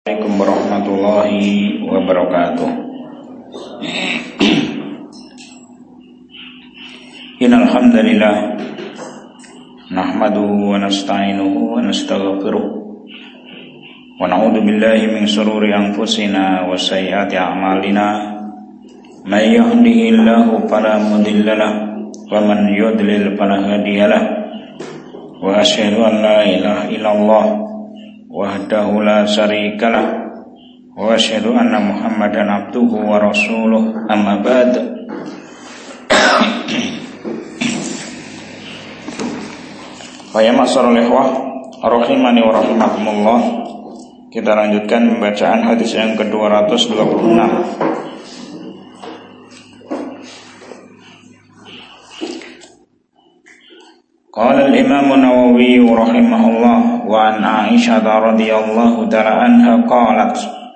Assalamualaikum warahmatullahi wabarakatuh. Innal hamdalillah nahmaduhu wa nasta'inuhu wa nastaghfiruh wa na'udzu billahi min shururi anfusina wa sayyiati a'malina. May yahdihillahu fala mudhillalah wa man yudlil fala hadiyalah. Wa asyhadu an la ilaha illallah wahdahu la syarikalah wa asyhadu anna Muhammadan abduhu wa rasuluh, amma ba'd. Wa ya ma'asyiral ikhwah rahimani wa rahimakumullah. Kita lanjutkan pembacaan hadis yang ke-226. Qala al-Imam an-Nawawi rahimahullah wa an Aisyah radhiyallahu ta'ala anha qalat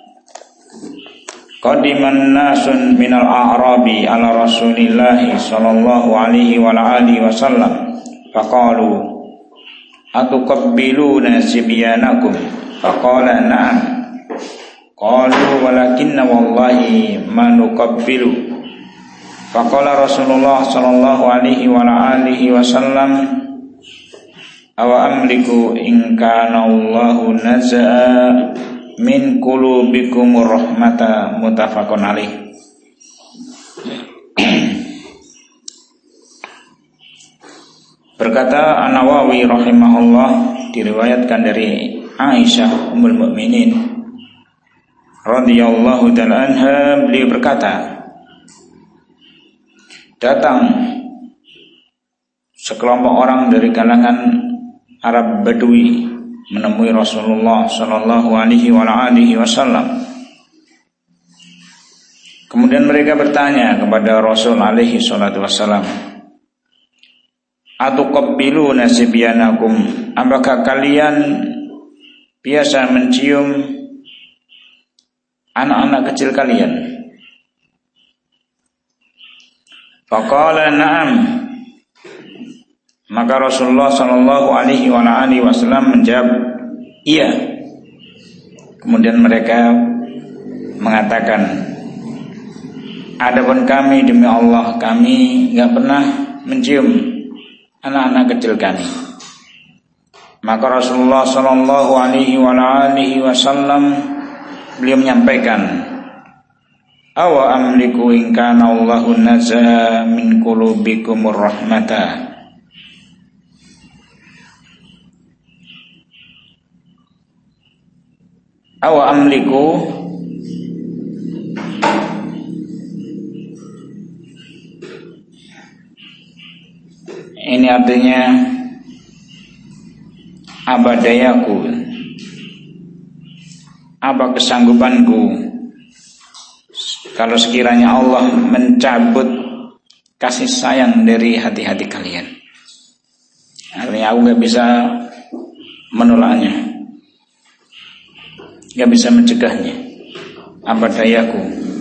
qadiman nasun minal a'rabi ala Rasulillah sallallahu alaihi wa alihi wasallam faqalu atuqabbiluna sibyanakum faqala na'am qalu walakinna wallahi ma nuqabbilu faqala Rasulullah sallallahu alaihi wa alihi wasallam awa amliku in kana Allahu naza'a min qulubikum rahmata, muttafaqun alaih. Berkata An-Nawawi rahimahullah, diriwayatkan dari Aisyah ummul mukminin radhiyallahu ta'ala anha, beliau berkata, datang sekelompok orang dari kalangan Arab Badui menemui Rasulullah sallallahu alaihi wasallam. Kemudian mereka bertanya kepada Rasul alaihi salatu wasallam, atuqabbiluna sibyanakum, apakah kalian biasa mencium anak-anak kecil kalian? Faqala na'am. Maka Rasulullah sallallahu alaihi wasallam menjawab, iya. Kemudian mereka mengatakan, adapun kami demi Allah, kami enggak pernah mencium anak-anak kecil kami. Maka Rasulullah sallallahu alaihi wasallam beliau menyampaikan, awa amliku in kana Allahu naza min qulubikumur rahmata. Awa amliku, ini artinya abadayaku, apa kesanggupanku kalau sekiranya Allah mencabut kasih sayang dari hati-hati kalian. Artinya aku gak bisa menolaknya, gak bisa mencegahnya. Apa dayaku.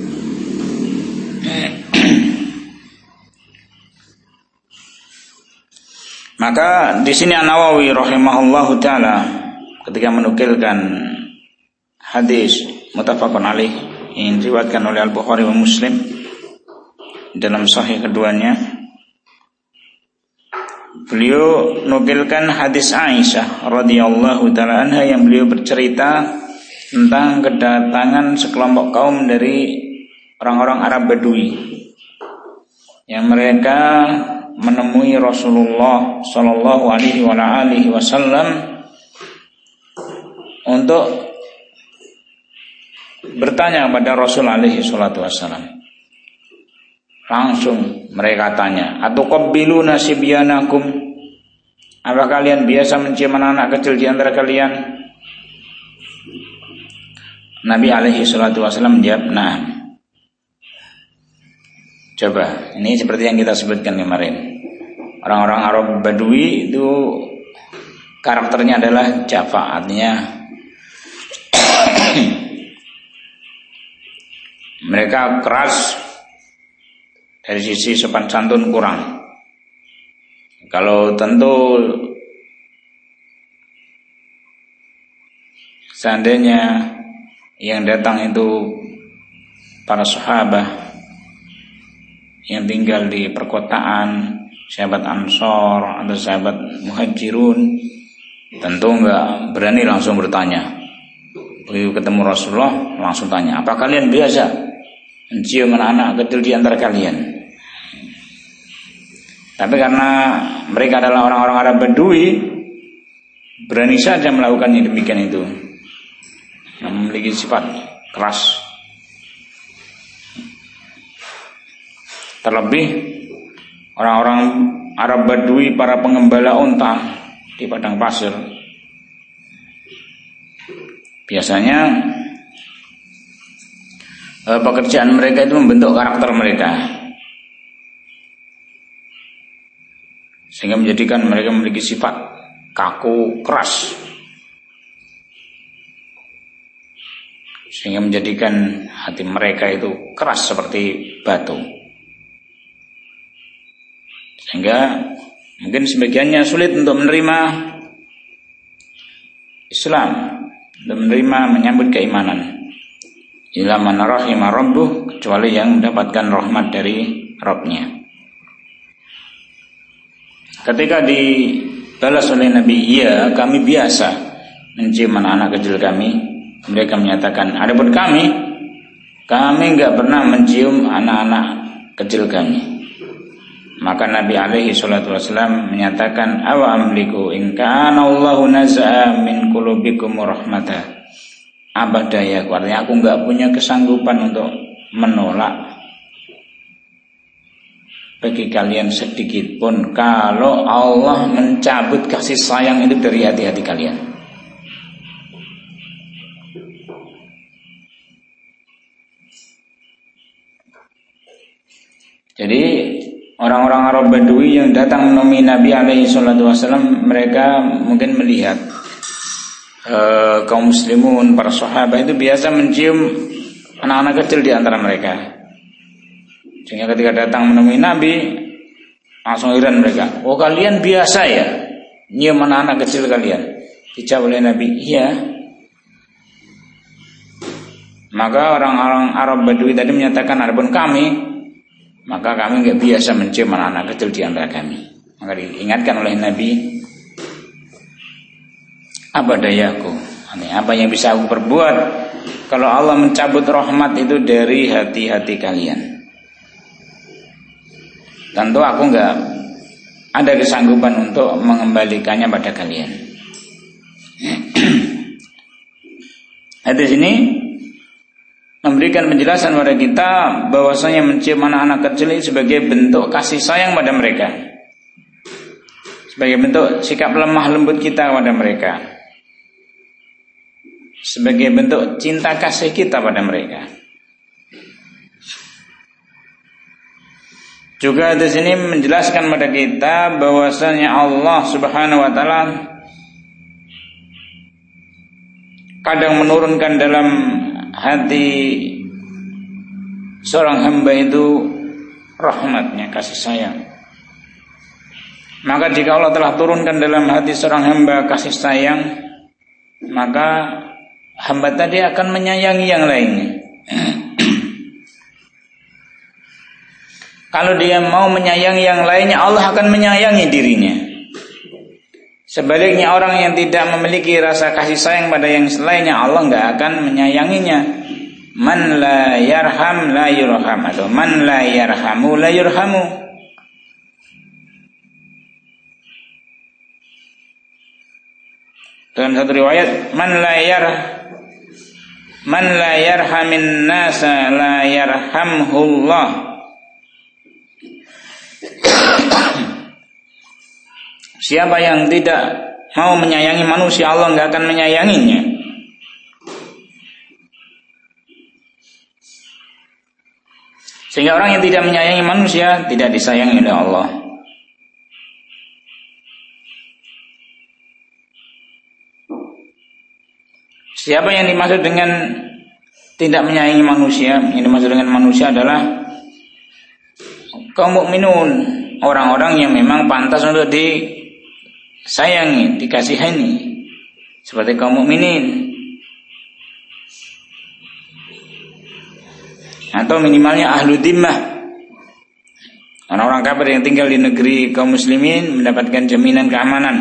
Maka di sini An-Nawawi rahimahullahu taala ketika menukilkan hadis muttafaqun alaih yang diriwayatkan oleh Al-Bukhari wa Muslim dalam sahih keduanya, beliau nukilkan hadis Aisyah radhiyallahu taala anha yang beliau bercerita tentang kedatangan sekelompok kaum dari orang-orang Arab Badui yang mereka menemui Rasulullah sallallahu alaihi wasallam untuk bertanya kepada Rasul alaihi salatu wasallam. Langsung mereka tanya, atuqabbiluna sibyanakum, apa kalian biasa mencium anak kecil di antara kalian? Nabi alaihi salatu wasallam menjawab, nah. Coba, ini seperti yang kita sebutkan kemarin. Orang-orang Arab Badui itu karakternya adalah jafa, artinya mereka keras, dari sisi sopan santun kurang. Kalau tentu seandainya yang datang itu para sahabat yang tinggal di perkotaan, sahabat Ansor atau sahabat Muhajirun, tentu enggak berani langsung bertanya. Begitu ketemu Rasulullah langsung tanya, apa kalian biasa mencium anak-anak kecil di antara kalian? Tapi karena mereka adalah orang-orang Arab Badui, berani saja melakukan yang demikian itu, yang memiliki sifat keras. Terlebih orang-orang Arab Badui, para pengembala unta di padang pasir, biasanya pekerjaan mereka itu membentuk karakter mereka, sehingga menjadikan mereka memiliki sifat kaku, keras, sehingga menjadikan hati mereka itu keras seperti batu. Sehingga mungkin sebagiannya sulit untuk menerima Islam, untuk menerima, menyambut keimanan. Illa man rahima rabbuh, kecuali yang mendapatkan rahmat dari Rabb-nya. Ketika dibalas oleh Nabi, iya kami biasa mencium anak-anak kecil kami, mereka menyatakan, adapun kami enggak pernah mencium anak-anak kecil kami. Maka Nabi alaihi salatu wasallam menyatakan, awa amliku in kana Allahu naza'a min qulubikum rahmatah abadaya. Artinya aku enggak punya kesanggupan untuk menolak bagi kalian sedikit pun kalau Allah mencabut kasih sayang itu dari hati-hati kalian. Jadi orang-orang Arab Badui yang datang menemui Nabi alaihi salatu wasallam, mereka mungkin melihat kaum muslimun, para sahabat itu biasa mencium anak-anak kecil di antara mereka. Sehingga ketika datang menemui Nabi, langsung heran mereka, oh kalian biasa ya nyium anak-anak kecil kalian? Dijawab oleh Nabi, iya. Maka orang-orang Arab Badui tadi menyatakan, adapun kami, maka kami enggak biasa mencium anak-anak kecil di antara kami. Maka diingatkan oleh Nabi, apa dayaku, apa yang bisa aku perbuat kalau Allah mencabut rahmat itu dari hati-hati kalian? Tentu aku enggak ada kesanggupan untuk mengembalikannya pada kalian. Hadis ini memberikan penjelasan kepada kita bahwasanya mencium anak-anak kecil ini sebagai bentuk kasih sayang pada mereka, sebagai bentuk sikap lemah lembut kita kepada mereka, sebagai bentuk cinta kasih kita pada mereka. Juga di sini menjelaskan kepada kita bahwasanya Allah Subhanahu wa taala kadang menurunkan dalam hati seorang hamba itu rahmatnya, kasih sayang. Maka jika Allah telah turunkan dalam hati seorang hamba kasih sayang, maka hamba tadi akan menyayangi yang lainnya. Kalau dia mau menyayangi yang lainnya, Allah akan menyayangi dirinya. Sebaliknya orang yang tidak memiliki rasa kasih sayang pada yang selainnya, Allah enggak akan menyayanginya. Man la yarham la yurham, atau man la yarhamu la yurhamu. Dalam satu riwayat, man la yarhamin nasa la yarhamhullah. Siapa yang tidak mau menyayangi manusia, Allah enggak akan menyayanginya. Sehingga orang yang tidak menyayangi manusia tidak disayangi oleh Allah. Siapa yang dimaksud dengan tidak menyayangi manusia? Yang dimaksud dengan manusia adalah kaum mukminun, orang-orang yang memang pantas untuk disayangi, dikasihani, seperti kaum mukminin. atau minimalnya ahlu dhimmah, orang-orang kafir yang tinggal di negeri kaum muslimin mendapatkan jaminan keamanan.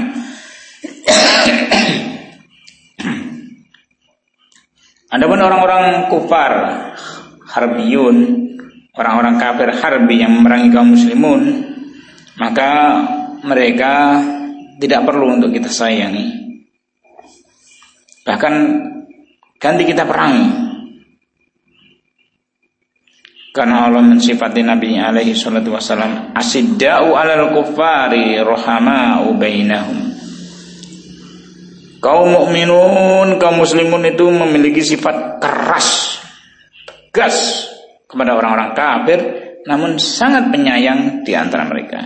Adapun orang-orang kufar harbiyun, orang-orang kafir harbi yang memerangi kaum muslimun, maka mereka tidak perlu untuk kita sayangi. Bahkan ganti kita perangi. Karena Allah mensifati Nabi alaihi salatu wasallam, asidda'u 'alal kuffari rahama'u bainahum. Kaum mukminun, kaum muslimun itu memiliki sifat keras, tegas kepada orang-orang kafir, namun sangat penyayang di antara mereka.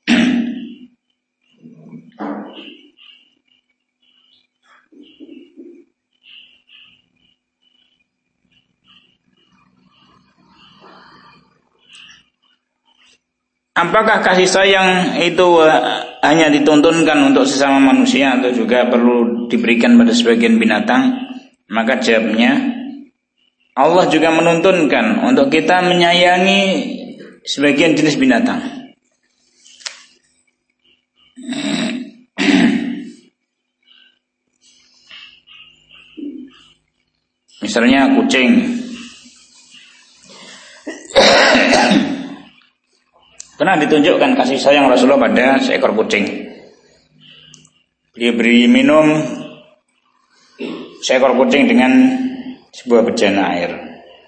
Apakah kasih sayang itu hanya dituntunkan untuk sesama manusia atau juga perlu diberikan pada sebagian binatang? Maka jawabnya, Allah juga menuntunkan untuk kita menyayangi sebagian jenis binatang. Misalnya kucing. Pernah ditunjukkan kasih sayang Rasulullah pada seekor kucing. Dia beri minum seekor kucing dengan sebuah bejana air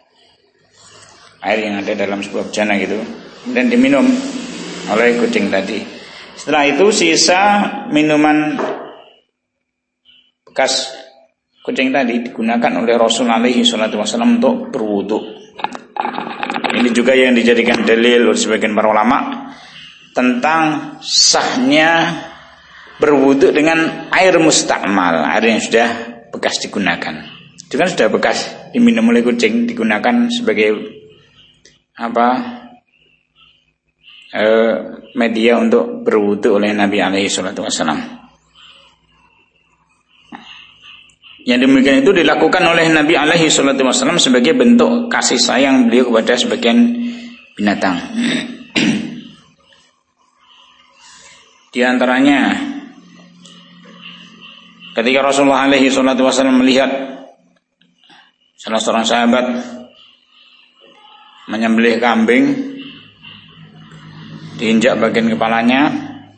yang ada dalam sebuah bejana gitu, dan diminum oleh kucing tadi. Setelah itu sisa minuman bekas kucing tadi digunakan oleh Rasul alaihi salatu wasallam untuk berwudu. Ini juga yang dijadikan dalil oleh sebagian para ulama tentang sahnya berwudu dengan air mustakmal, air yang sudah bekas digunakan. Itu kan sudah bekas diminum oleh kucing, digunakan sebagai media untuk berwudu oleh Nabi alaihi salatu wasallam. Yang demikian itu dilakukan oleh Nabi alaihi salatu wasallam sebagai bentuk kasih sayang beliau kepada sebagian binatang. Di antaranya ketika Rasulullah alaihi salatu wasallam melihat salah seorang sahabat menyembelih kambing, diinjak bagian kepalanya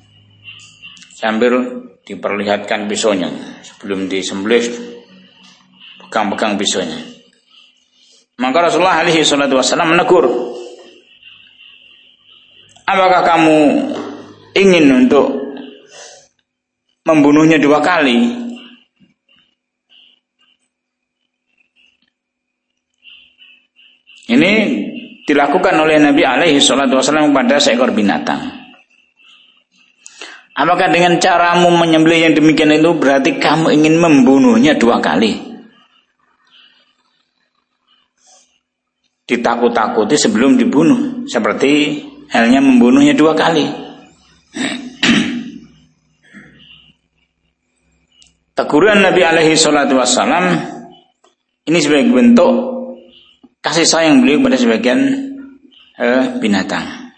sambil diperlihatkan pisaunya. Sebelum disembelih pegang-pegang pisaunya. Maka Rasulullah alaihi salatu wasallam menegur, apakah kamu ingin untuk membunuhnya 2 kali? Ini dilakukan oleh Nabi alaihi salatu wasallam kepada seekor binatang. Apakah dengan caramu menyembelih yang demikian itu berarti kamu ingin membunuhnya 2 kali? Ditakut-takuti sebelum dibunuh, seperti halnya membunuhnya 2 kali. Teguran Nabi alaihi salatu wassalam ini sebagai bentuk kasih sayang beliau kepada sebagian binatang.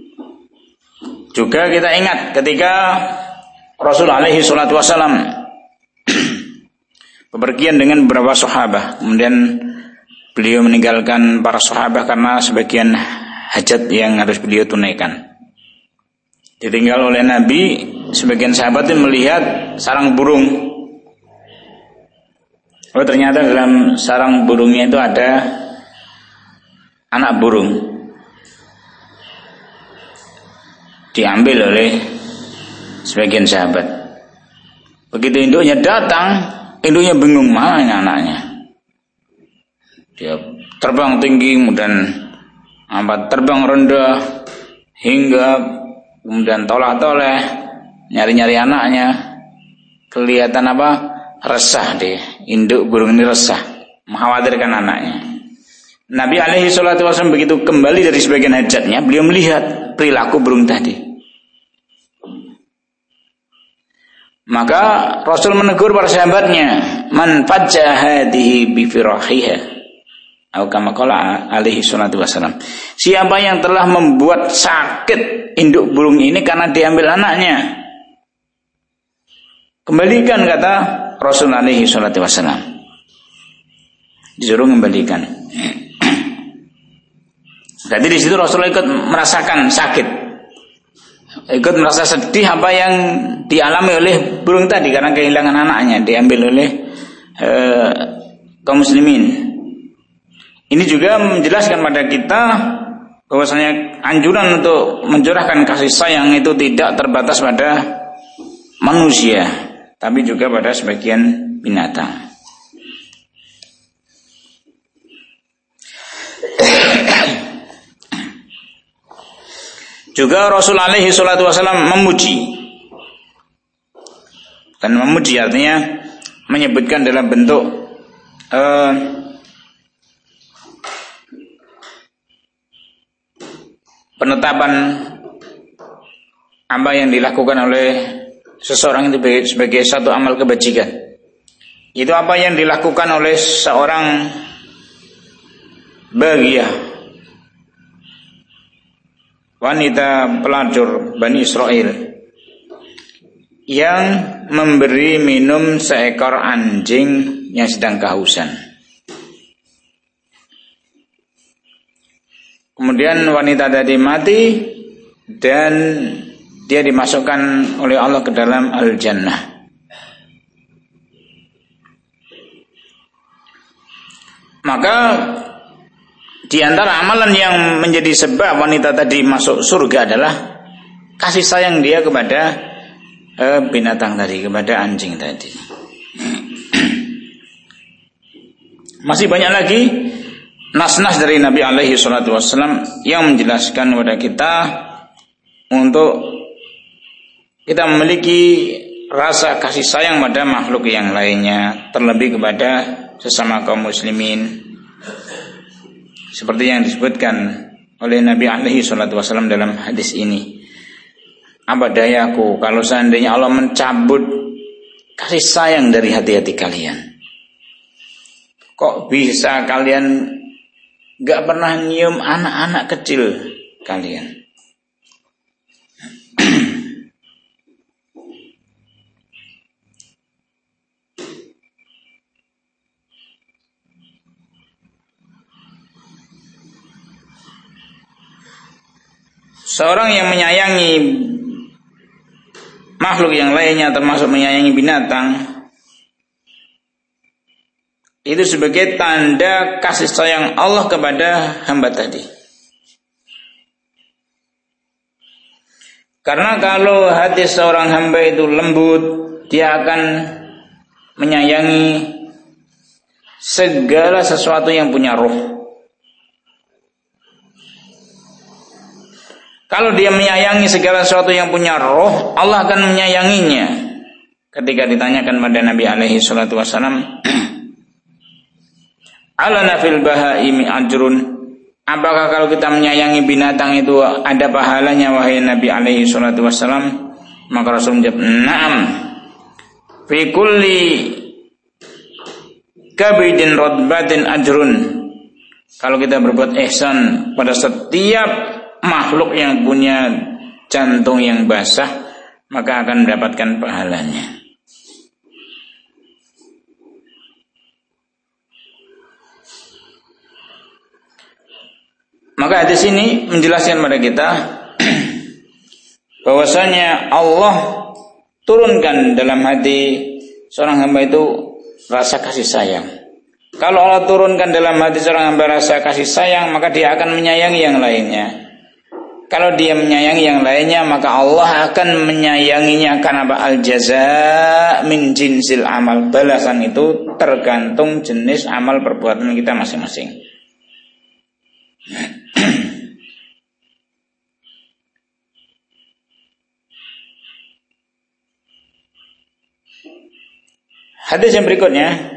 Juga kita ingat ketika Rasul alaihi salatu wassalam bepergian dengan beberapa sahabat, kemudian beliau meninggalkan para sahabat karena sebagian hajat yang harus beliau tunaikan. Ditinggal oleh Nabi, sebagian sahabat itu melihat sarang burung. Oh, ternyata dalam sarang burungnya itu ada anak burung. Diambil oleh sebagian sahabat. Begitu induknya datang, induknya bingung mana anaknya. Dia terbang tinggi, kemudian terbang rendah, hingga kemudian toleh-toleh nyari-nyari anaknya. Kelihatan resah deh, induk burung ini resah, mengkhawatirkan anaknya. Nabi alaihi salatu wasallam begitu kembali dari sebagian hajatnya, beliau melihat perilaku burung tadi. Maka Rasul menegur para sahabatnya, man fajja hadhihi bi firahiha. kama qala alaihi salatu wasalam. Siapa yang telah membuat sakit induk burung ini karena diambil anaknya, kembalikan, kata Rasul alaihi salatu wasalam. Disuruh kembalikan. Berarti di situ Rasulullah ikut merasakan sakit, ikut merasa sedih apa yang dialami oleh burung tadi karena kehilangan anaknya, diambil oleh kaum muslimin. Ini juga menjelaskan pada kita bahwasanya anjuran untuk mencurahkan kasih sayang itu tidak terbatas pada manusia, tapi juga pada sebagian binatang. Juga Rasul alaihi salatu wasallam memuji. Dan memuji artinya menyebutkan dalam bentuk penetapan apa yang dilakukan oleh seseorang itu sebagai satu amal kebajikan. Itu apa yang dilakukan oleh seorang bagiyah, wanita pelacur Bani Israel, yang memberi minum seekor anjing yang sedang kehausan. Kemudian wanita tadi mati dan dia dimasukkan oleh Allah ke dalam al-jannah. Maka di antara amalan yang menjadi sebab wanita tadi masuk surga adalah kasih sayang dia kepada binatang tadi, kepada anjing tadi. Masih banyak lagi nas-nas dari Nabi alaihi salatu wassalam yang menjelaskan kepada kita untuk kita memiliki rasa kasih sayang pada makhluk yang lainnya, terlebih kepada sesama kaum muslimin, seperti yang disebutkan oleh Nabi alaihi salatu wassalam dalam hadis ini. Apa dayaku kalau seandainya Allah mencabut kasih sayang dari hati-hati kalian. Kok bisa kalian gak pernah nyium anak-anak kecil kalian? Seorang yang menyayangi makhluk yang lainnya, termasuk menyayangi binatang, itu sebagai tanda kasih sayang Allah kepada hamba tadi. Karena kalau hati seorang hamba itu lembut, dia akan menyayangi segala sesuatu yang punya roh. Kalau dia menyayangi segala sesuatu yang punya roh, Allah akan menyayanginya. Ketika ditanyakan pada Nabi alaihi salatu wasallam, alana fil bahaimi ajrun, apakah kalau kita menyayangi binatang itu ada pahalanya wahai Nabi alaihi salatu wasallam? Maka Rasul menjawab, na'am, fi kulli kabidin radbatin ajrun. Kalau kita berbuat ihsan pada setiap makhluk yang punya jantung yang basah, maka akan mendapatkan pahalanya. Maka hadis ini menjelaskan kepada kita bahwasanya Allah turunkan dalam hati seorang hamba itu rasa kasih sayang. Kalau Allah turunkan dalam hati seorang hamba rasa kasih sayang, maka dia akan menyayangi yang lainnya. Kalau dia menyayangi yang lainnya, maka Allah akan menyayanginya. Karena al-jaza min jinsil amal, balasan itu tergantung jenis amal perbuatan kita masing-masing. Hadis yang berikutnya,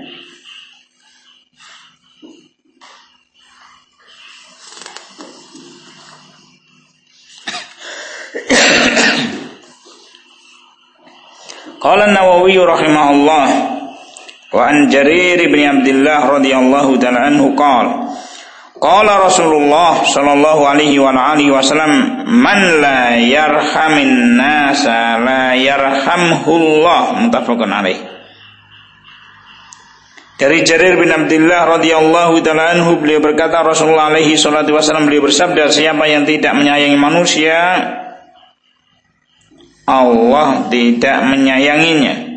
qala an-Nawawi rahimahullah wa an Jarir bin Abdullah radhiyallahu ta'ala anhu qala Qala Rasulullah sallallahu alaihi wa alihi wasallam, man la yarhamin nasa la yarhamhullah, muttafaqun alaih. Dari Jarir bin Abdullah radhiyallahu taala anhu, beliau berkata, Rasulullah alaihi salatu wasallam beliau bersabda, siapa yang tidak menyayangi manusia, Allah tidak menyayanginya.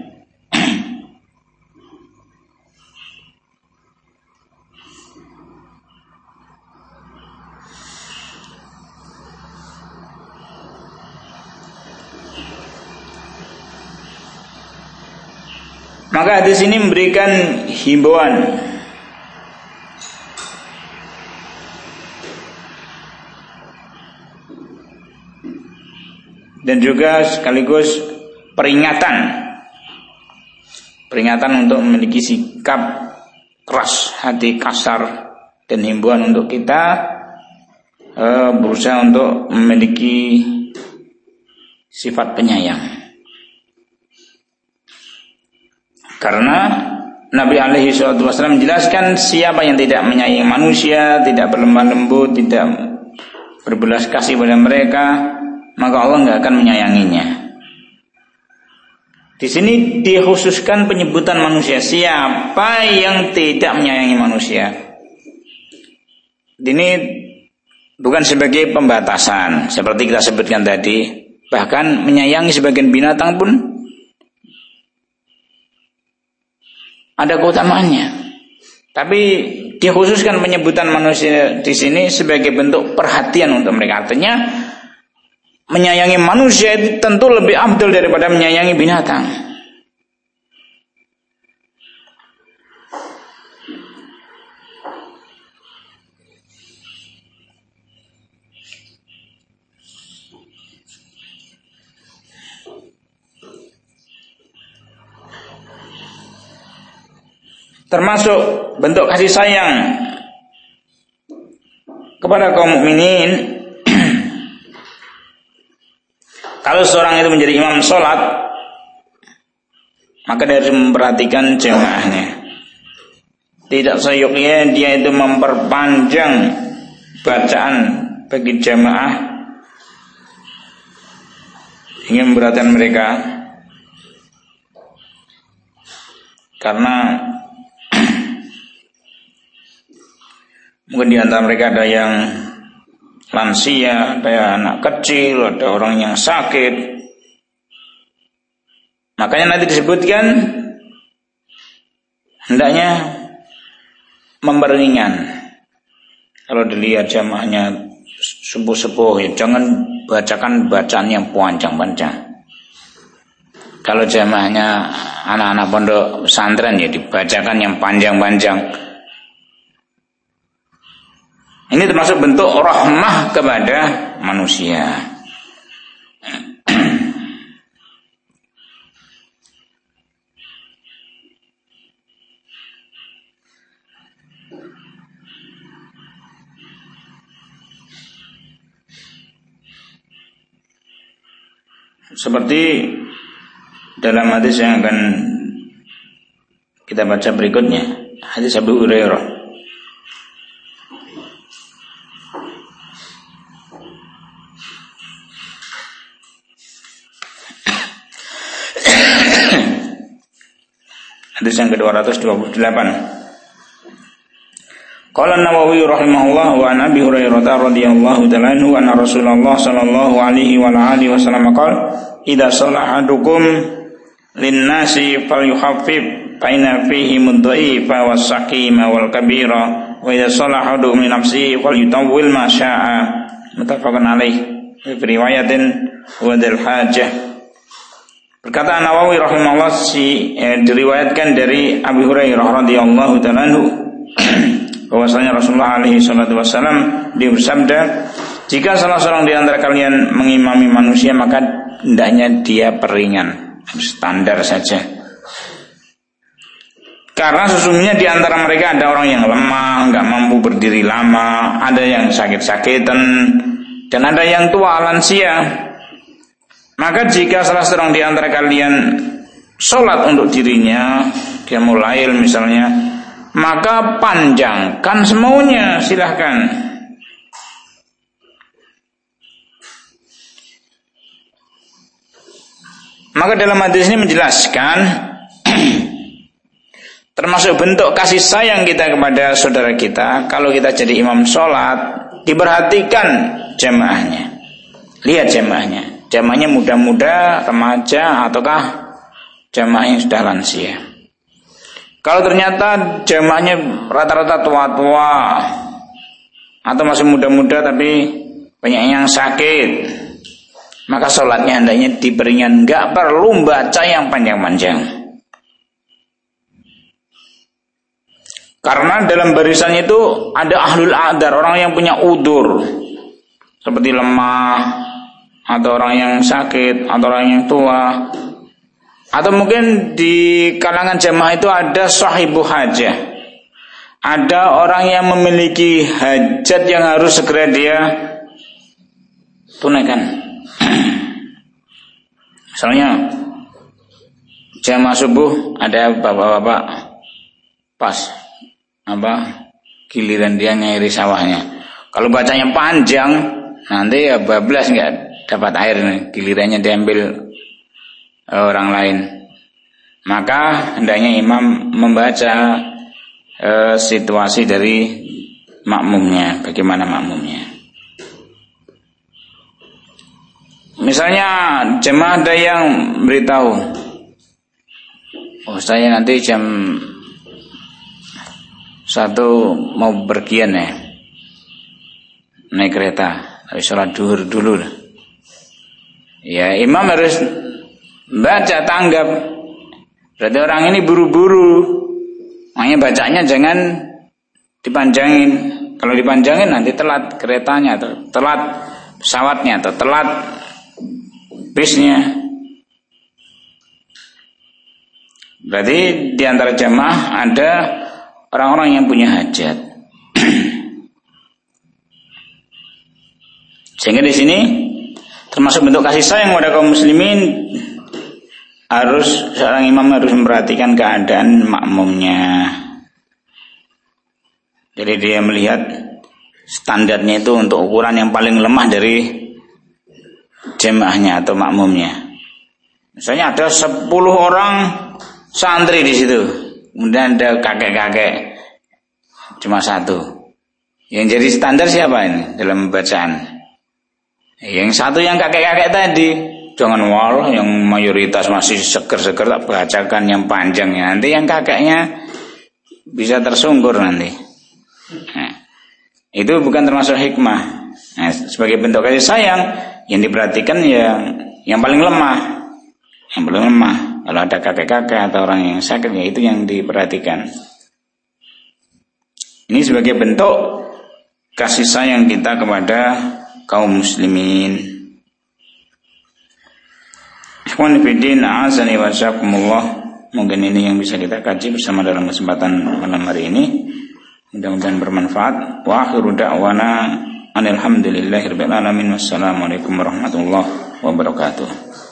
Maka hadis ini memberikan himbauan dan juga sekaligus peringatan untuk memiliki sikap keras hati, kasar, dan himbauan untuk kita berusaha untuk memiliki sifat penyayang. Karena Nabi alaihi wasallam menjelaskan, siapa yang tidak menyayangi manusia, tidak berlemah lembut, tidak berbelas kasih pada mereka, maka Allah enggak akan menyayanginya. Di sini dikhususkan penyebutan manusia, siapa yang tidak menyayangi manusia. Ini bukan sebagai pembatasan seperti kita sebutkan tadi, bahkan menyayangi sebagian binatang pun ada keutamaannya. Tapi dikhususkan penyebutan manusia di sini sebagai bentuk perhatian untuk mereka. Artinya menyayangi manusia itu tentu lebih afdal daripada menyayangi binatang. Termasuk bentuk kasih sayang kepada kaum mukminin, kalau seorang itu menjadi imam sholat, maka dia harus memperhatikan jamaahnya. Tidak seyuknya dia itu memperpanjang bacaan bagi jamaah hingga memberatkan mereka, karena mungkin di antara mereka ada yang lansia, ada anak kecil, ada orang yang sakit. Makanya nanti disebutkan hendaknya memperringan. Kalau dilihat jamaahnya sepuh-sepuh, ya jangan bacakan bacaan yang panjang-panjang. Kalau jamaahnya anak-anak pondok pesantren, ya dibacakan yang panjang-panjang. Ini termasuk bentuk rahmah kepada manusia. Seperti dalam hadis yang akan kita baca berikutnya, hadis Abu Hurairah. Hadis yang ke-228. Qala An-Nawawi rahimahullah wa an Abi Hurairah radhiyallahu ta'ala anhu anna Rasulullah sallallahu alaihi wa alihi wasallam qala idza shalla ahadukum lin-nasi falyukhaffif baina fihi mudha'ifa was-saqima wal kabira wa idza shalla ahadukum li nafsihi falyutawwil ma syaa, muttafaqun alaih. Fi riwayatin wa dzal hajah. Berkata Nawawi rahimahullah, diriwayatkan dari Abu Hurairah radhiyallahu ta'ala anhu bahwasanya Rasulullah alaihi salatu wasallam dia bersabda, jika salah seorang di antara kalian mengimami manusia, maka hendaknya dia peringan, standar saja. Karena sesungguhnya di antara mereka ada orang yang lemah, enggak mampu berdiri lama, ada yang sakit-sakitan, dan ada yang tua lansia. Maka jika salah seorang di antara kalian sholat untuk dirinya, dia mulai misalnya, maka panjangkan semaunya, silahkan. Maka dalam hadis ini menjelaskan termasuk bentuk kasih sayang kita kepada saudara kita, kalau kita jadi imam sholat, diperhatikan jamaahnya. Lihat jamaahnya. Jamaahnya muda-muda, remaja, ataukah jamaah yang sudah lansia. Kalau ternyata jamaahnya rata-rata tua-tua atau masih muda-muda tapi banyak yang sakit, maka sholatnya hendaknya diperingan, nggak perlu baca yang panjang-panjang. Karena dalam barisannya itu ada ahlul a'dar, orang yang punya udur, seperti lemah, atau orang yang sakit, atau orang yang tua, atau mungkin di kalangan jamaah itu ada sahibu hajah, ada orang yang memiliki hajat yang harus segera dia tunaikan. Misalnya jamaah subuh ada bapak-bapak pas giliran dia ngairi sawahnya. Kalau bacanya panjang, nanti ya bablas nggak dapat air nih, gilirannya diambil orang lain. Maka hendaknya imam membaca situasi dari makmumnya, bagaimana makmumnya. Misalnya jemaah ada yang beritahu, oh saya nanti jam 1 mau pergian ya, naik kereta, tapi sholat duhur dulu. Ya imam harus baca tanggap. Berarti orang ini buru-buru, makanya bacanya jangan dipanjangin. Kalau dipanjangin nanti telat keretanya, atau telat pesawatnya, atau telat bisnya. Berarti di antara jamaah ada orang-orang yang punya hajat. Sehingga di sini termasuk bentuk kasih sayang kepada kaum muslimin, seorang imam harus memperhatikan keadaan makmumnya. Jadi dia melihat standarnya itu untuk ukuran yang paling lemah dari jemaahnya atau makmumnya. Misalnya ada 10 orang santri di situ, kemudian ada kakek-kakek cuma 1. Yang jadi standar siapa ini dalam bacaan? Yang 1 yang kakek-kakek tadi. Jangan wal yang mayoritas masih seger-seger, tak bacakan yang panjangnya. Nanti yang kakeknya bisa tersungkur nanti. Nah, itu bukan termasuk hikmah. Nah, sebagai bentuk kasih sayang yang diperhatikan yang paling lemah. Yang paling lemah. Kalau ada kakek-kakek atau orang yang sakit, ya itu yang diperhatikan. Ini sebagai bentuk kasih sayang kita kepada kaum muslimin. Ikhwan fillah, a'azani wa syakumullah. Mungkin ini yang bisa kita kaji bersama dalam kesempatan malam hari ini. Mudah-mudahan bermanfaat. Wa akhiru da'wana alhamdulillahirabbil alamin. Wassalamualaikum warahmatullahi wabarakatuh.